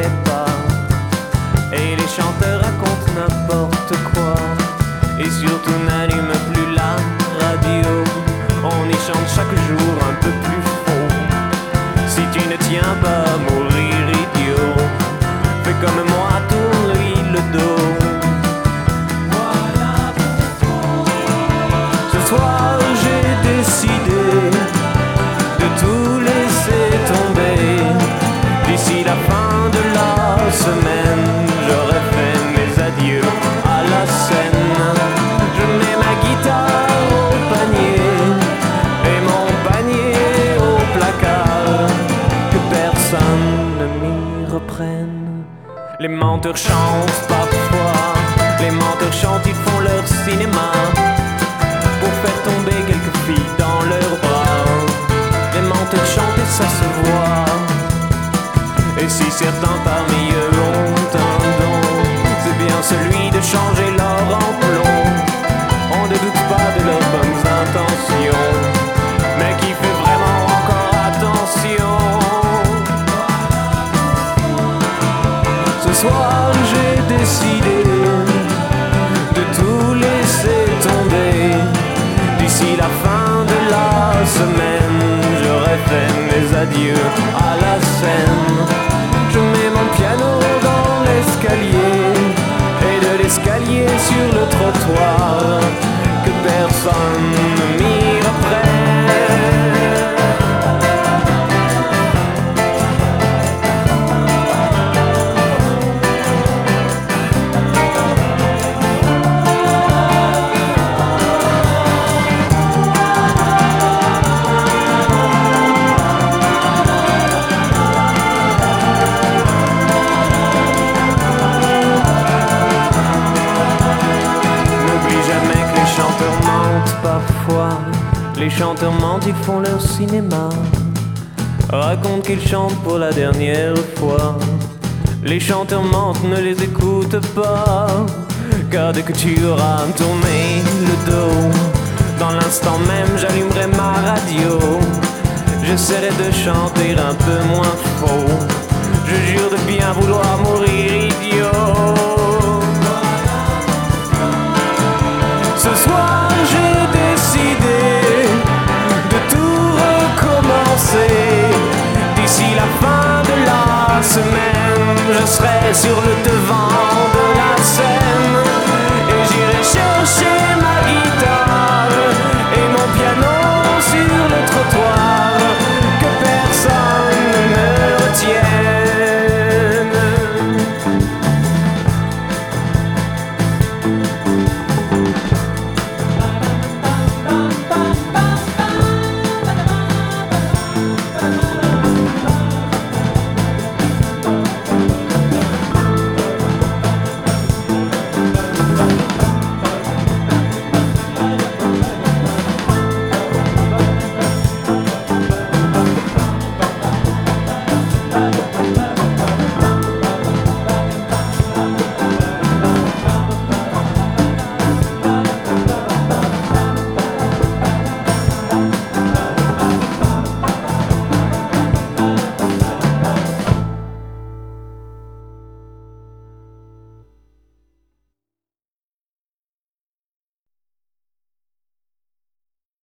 connais pas. Et les chanteurs racontent n'importe quoi. Et surtout n'allume plus la radio. On y chante chaque jour un peu plus faux. Si tu ne tiens pas à mourir idiot, fais comme moi, tourne-lui le dos. Ce soir j'ai décidé de tout laisser tomber. D'ici la fin de la semaine, j'aurais fait mes adieux à la scène. Je mets ma guitare au panier et mon panier au placard, que personne ne m'y reprenne. Les menteurs chantent parfois, les menteurs chantent, ils font leur cinéma pour faire tomber quelques filles dans leurs bras. Les menteurs chantent et ça se voit. Et si certains parmi eux ont un don, c'est bien celui de changer l'or en plomb. On ne doute pas de leurs bonnes intentions, mais qui fait vraiment encore attention. Ce soir j'ai décidé de tout laisser tomber. D'ici la fin de la semaine, j'aurais fait mes adieux à la scène. Je mets mon piano dans l'escalier et de l'escalier sur le trottoir, que personne ne m'y reprenne. Parfois, les chanteurs mentent, ils font leur cinéma, racontent qu'ils chantent pour la dernière fois. Les chanteurs mentent, ne les écoute pas, car dès que tu auras tourné le dos, dans l'instant même j'allumerai ma radio. J'essaierai de chanter un peu moins faux. Je jure de bien vouloir mourir idiot.